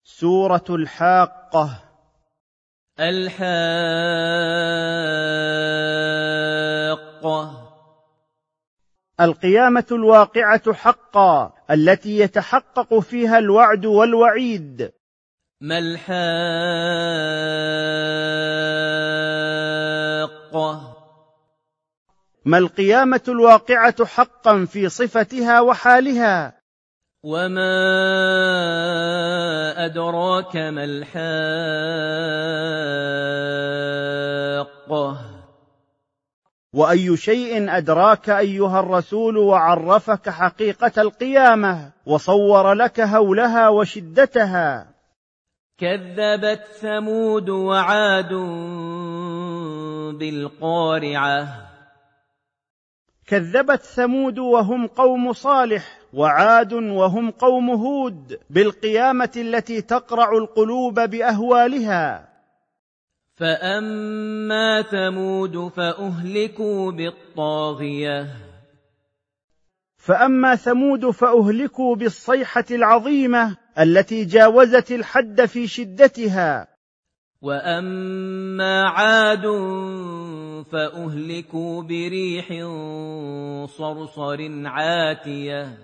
سورة الحاقة. الحاقة. القيامة الواقعة حقا التي يتحقق فيها الوعد والوعيد. ما الحاقة؟ ما القيامة الواقعة حقا في صفتها وحالها. وما أدراك ما الحاقة؟ وأي شيء أدراك أيها الرسول وعرفك حقيقة القيامة وصور لك هولها وشدتها. كذبت ثمود وعاد بالقارعة. كذبت ثمود وهم قوم صالح، وعاد وهم قوم هود، بالقيامة التي تقرع القلوب بأهوالها. فأما ثمود فأهلكوا بالطاغية. فأما ثمود فأهلكوا بالصيحة العظيمة التي جاوزت الحد في شدتها. وأما عاد فأهلكوا بريح صرصر عاتية.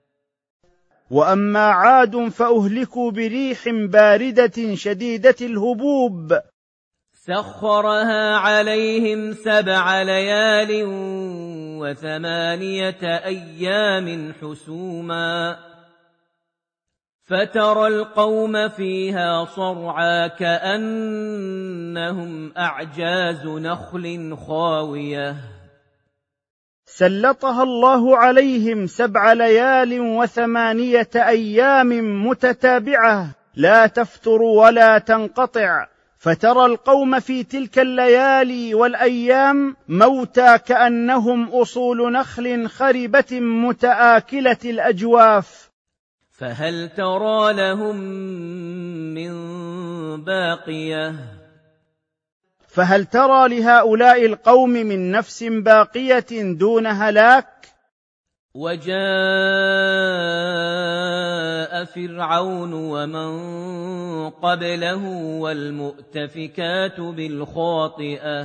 وأما عاد فأهلكوا بريح باردة شديدة الهبوب سخرها عليهم 7 ليال و8 أيام حسوما فترى القوم فيها صرعا كأنهم أعجاز نخل خاوية. سلطها الله عليهم 7 ليال و8 أيام متتابعة لا تفتر ولا تنقطع، فترى القوم في تلك الليالي والأيام موتى كأنهم أصول نخل خربة متآكلة الأجواف. فهل ترى لهم من باقية؟ فهل ترى لهؤلاء القوم من نفس باقية دون هلاك؟ وجاء فرعون ومن قبله والمؤتفكات بالخاطئة.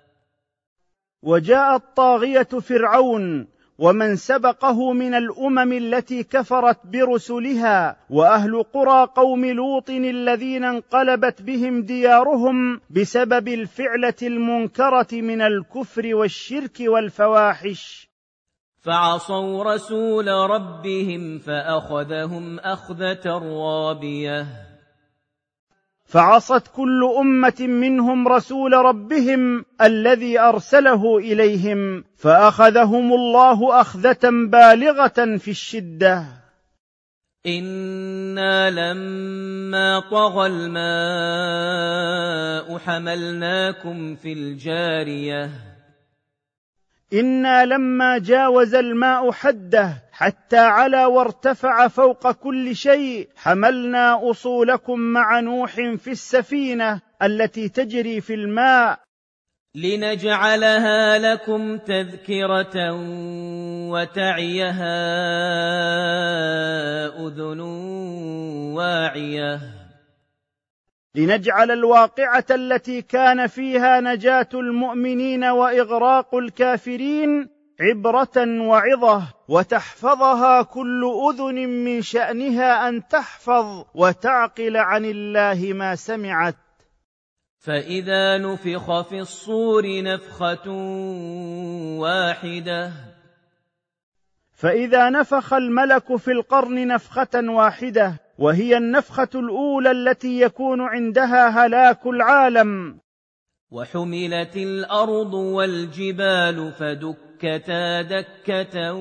وجاء الطاغية فرعون ومن سبقه من الأمم التي كفرت برسلها، وأهل قرى قوم لوط الذين انقلبت بهم ديارهم بسبب الفعلة المنكرة من الكفر والشرك والفواحش. فعصوا رسول ربهم فأخذهم أخذة رابية. فعصت كل أمة منهم رسول ربهم الذي أرسله إليهم، فأخذهم الله أخذة بالغة في الشدة. إنا لما طغى الماء حملناكم في الجارية. إنا لما جاوز الماء حده حتى علا وارتفع فوق كل شيء حملنا أصولكم مع نوح في السفينة التي تجري في الماء لنجعلها لكم تذكرة وتعيها أذن واعية. لنجعل الواقعة التي كان فيها نجاة المؤمنين وإغراق الكافرين عبرة وعظة، وتحفظها كل أذن من شأنها أن تحفظ وتعقل عن الله ما سمعت. فإذا نفخ في الصور نفخة واحدة. فإذا نفخ الملك في القرن نفخة واحدة، وهي النفخة الأولى التي يكون عندها هلاك العالم. وحملت الأرض والجبال فدكتا دكة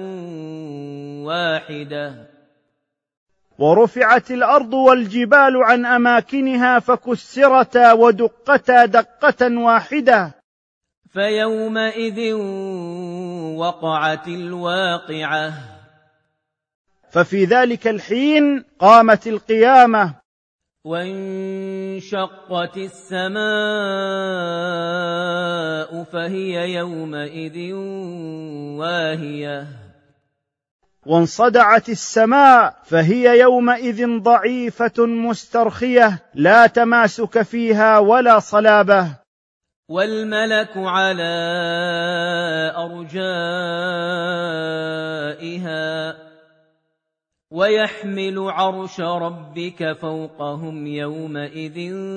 واحدة. ورفعت الأرض والجبال عن أماكنها فكسرتا ودقتا دقة واحدة. فيومئذ وقعت الواقعة. ففي ذلك الحين قامت القيامة. وانشقت السماء فهي يومئذ واهية. وانصدعت السماء فهي يومئذ ضعيفة مسترخية لا تماسك فيها ولا صلابة. والملك على أرجائها ويحمل عرش ربك فوقهم يومئذ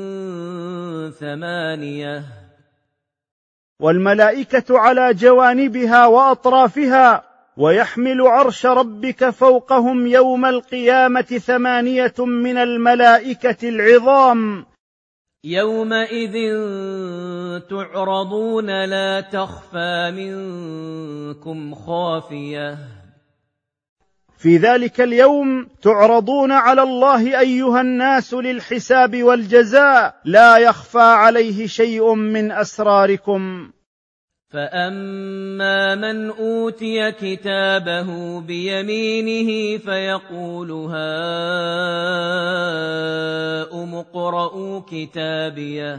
8. والملائكة على جوانبها وأطرافها ويحمل عرش ربك فوقهم يوم القيامة 8 من الملائكة العظام. يومئذ تعرضون لا تخفى منكم خافية. في ذلك اليوم تعرضون على الله أيها الناس للحساب والجزاء لا يخفى عليه شيء من أسراركم. فأما من أوتي كتابه بيمينه فيقول هاؤم اقرءوا كتابيه.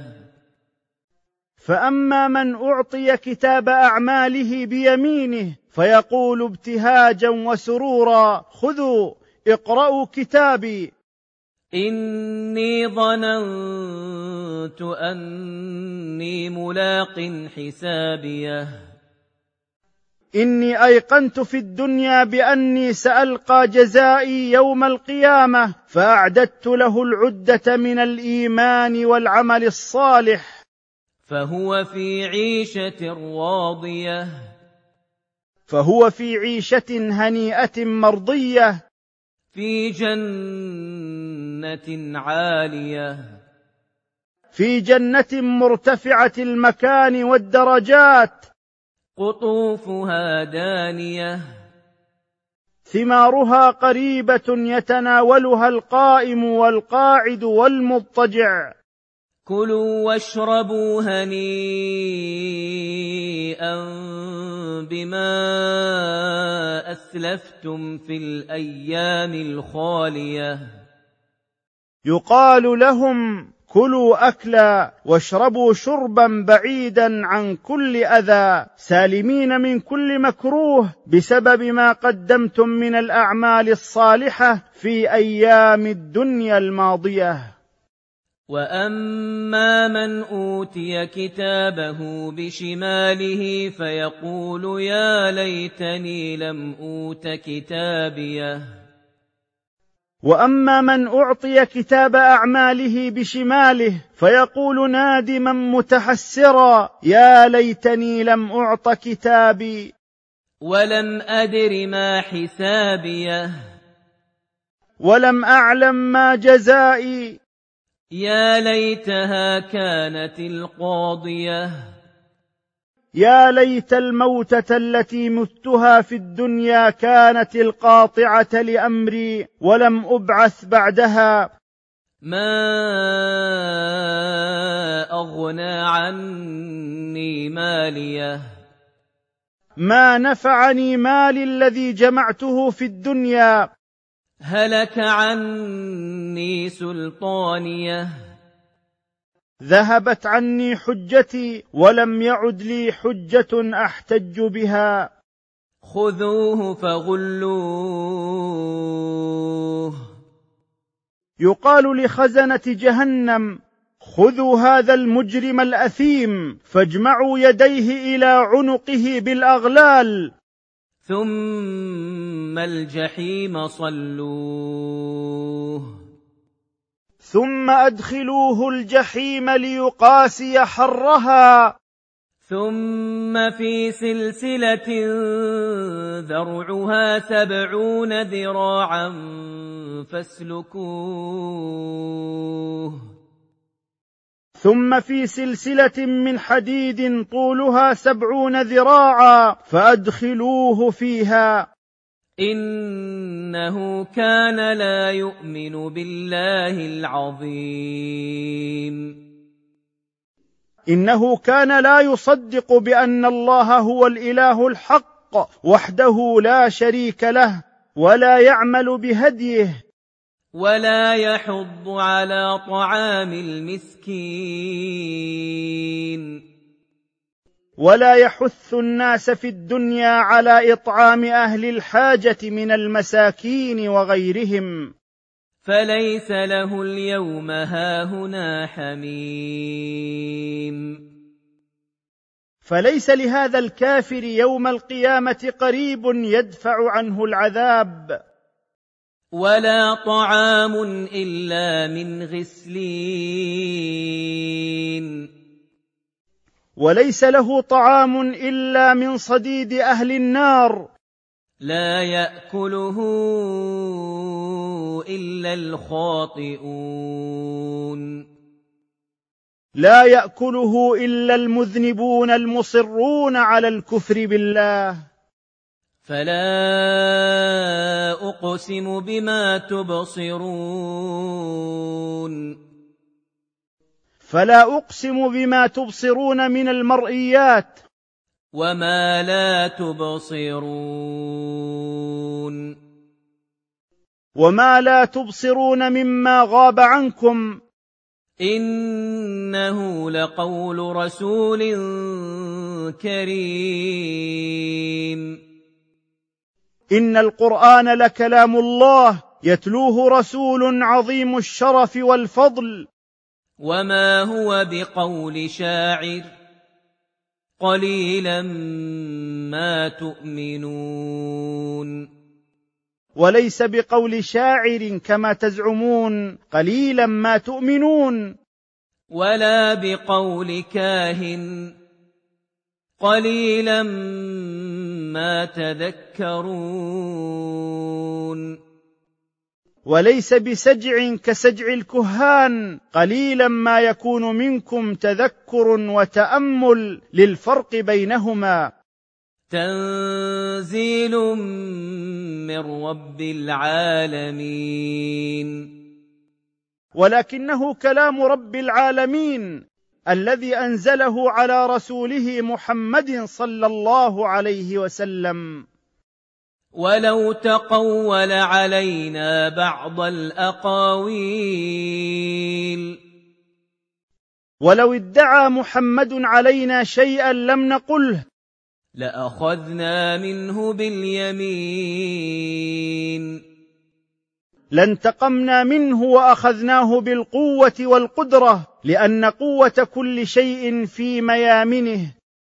فأما من أعطي كتاب أعماله بيمينه فيقول ابتهاجا وسرورا خذوا اقرأوا كتابي إني ظننت أني ملاق حسابيه. إني أيقنت في الدنيا بأني سألقى جزائي يوم القيامة فأعددت له العدة من الإيمان والعمل الصالح. فهو في عيشة راضية. فهو في عيشة هنيئة مرضية. في جنة عالية. في جنة مرتفعة المكان والدرجات. قطوفها دانية. ثمارها قريبة يتناولها القائم والقاعد والمضطجع. كلوا واشربوا هنيئا بما أسلفتم في الأيام الخالية. يقال لهم كلوا أكلا واشربوا شربا بعيدا عن كل أذى سالمين من كل مكروه بسبب ما قدمتم من الأعمال الصالحة في أيام الدنيا الماضية. وأما من أوتي كتابه بشماله فيقول يا ليتني لم أوت كتابيه. وأما من أعطي كتاب أعماله بشماله فيقول نادما متحسرا يا ليتني لم أعط كتابي ولم أدر ما حسابيه. ولم أعلم ما جزائي. يا ليتها كانت القاضية. يا ليت الموتة التي متها في الدنيا كانت القاطعة لأمري ولم أبعث بعدها. ما أغنى عني ماليه. ما نفعني مالي الذي جمعته في الدنيا. هلك عني سلطانيه. ذهبت عني حجتي ولم يعد لي حجة أحتج بها. خذوه فغلوه. يقال لخزنة جهنم خذوا هذا المجرم الأثيم فاجمعوا يديه إلى عنقه بالأغلال. ثم الجحيم صلوه. ثم أدخلوه الجحيم ليقاسي حرها. ثم في سلسلة ذرعها 70 ذراعا فاسلكوه. ثم في سلسلة من حديد طولها 70 ذراعا فأدخلوه فيها. إنه كان لا يؤمن بالله العظيم. إنه كان لا يصدق بأن الله هو الإله الحق وحده لا شريك له ولا يعمل بهديه. ولا يحض على طعام المسكين. ولا يحث الناس في الدنيا على إطعام أهل الحاجة من المساكين وغيرهم. فليس له اليوم هاهنا حميم. فليس لهذا الكافر يوم القيامة قريب يدفع عنه العذاب. ولا طعام إلا من غسلين. وليس له طعام إلا من صديد أهل النار. لا يأكله إلا الخاطئون. لا يأكله إلا المذنبون المصرون على الكفر بالله. فلا أقسم بما تبصرون. فلا أقسم بما تبصرون من المرئيات. وما لا تبصرون. وما لا تبصرون مما غاب عنكم. إنه لقول رسول كريم. إن القرآن لكلام الله يتلوه رسول عظيم الشرف والفضل. وما هو بقول شاعر قليلا ما تؤمنون. وليس بقول شاعر كما تزعمون قليلا ما تؤمنون. ولا بقول كاهن قليلا ما تذكرون. وليس بسجع كسجع الكهان قليلا ما يكون منكم تذكر وتأمل للفرق بينهما. تنزيل من رب العالمين. ولكنه كلام رب العالمين الذي أنزله على رسوله محمد صلى الله عليه وسلم. ولو تقول علينا بعض الأقاويل. ولو ادعى محمد علينا شيئا لم نقله. لأخذنا منه باليمين. لانتقمنا منه وأخذناه بالقوة والقدرة، لأن قوة كل شيء في ميامنه.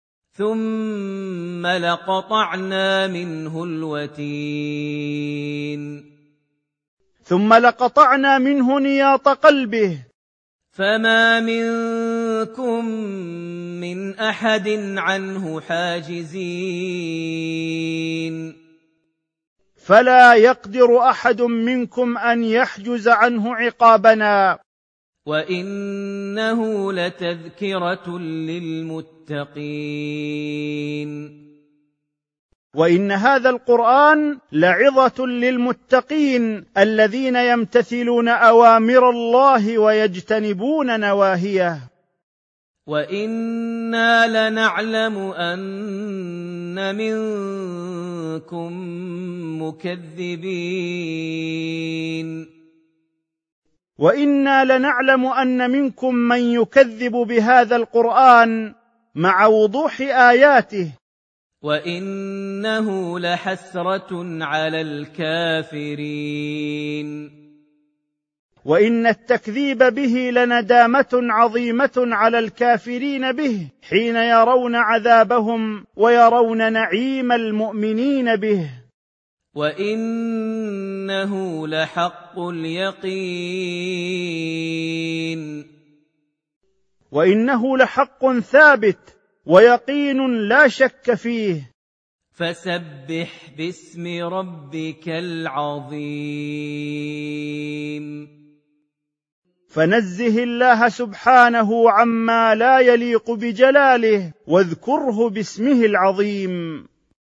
ثم لقطعنا منه الوتين. ثم لقطعنا منه نياط قلبه. فما منكم من أحد عنه حاجزين. فلا يقدر أحد منكم أن يحجز عنه عقابنا. وإنه لتذكرة للمتقين. وإن هذا القرآن لعظة للمتقين الذين يمتثلون أوامر الله ويجتنبون نواهيه. وإنا لنعلم أن منكم مكذبين. وإنا لنعلم أن منكم من يكذب بهذا القرآن مع وضوح آياته. وإنه لحسرة على الكافرين. وإن التكذيب به لندامة عظيمة على الكافرين به حين يرون عذابهم ويرون نعيم المؤمنين به. وإنه لحق اليقين. وإنه لحق ثابت ويقين لا شك فيه. فسبح باسم ربك العظيم. فنزه الله سبحانه عما لا يليق بجلاله واذكره باسمه العظيم.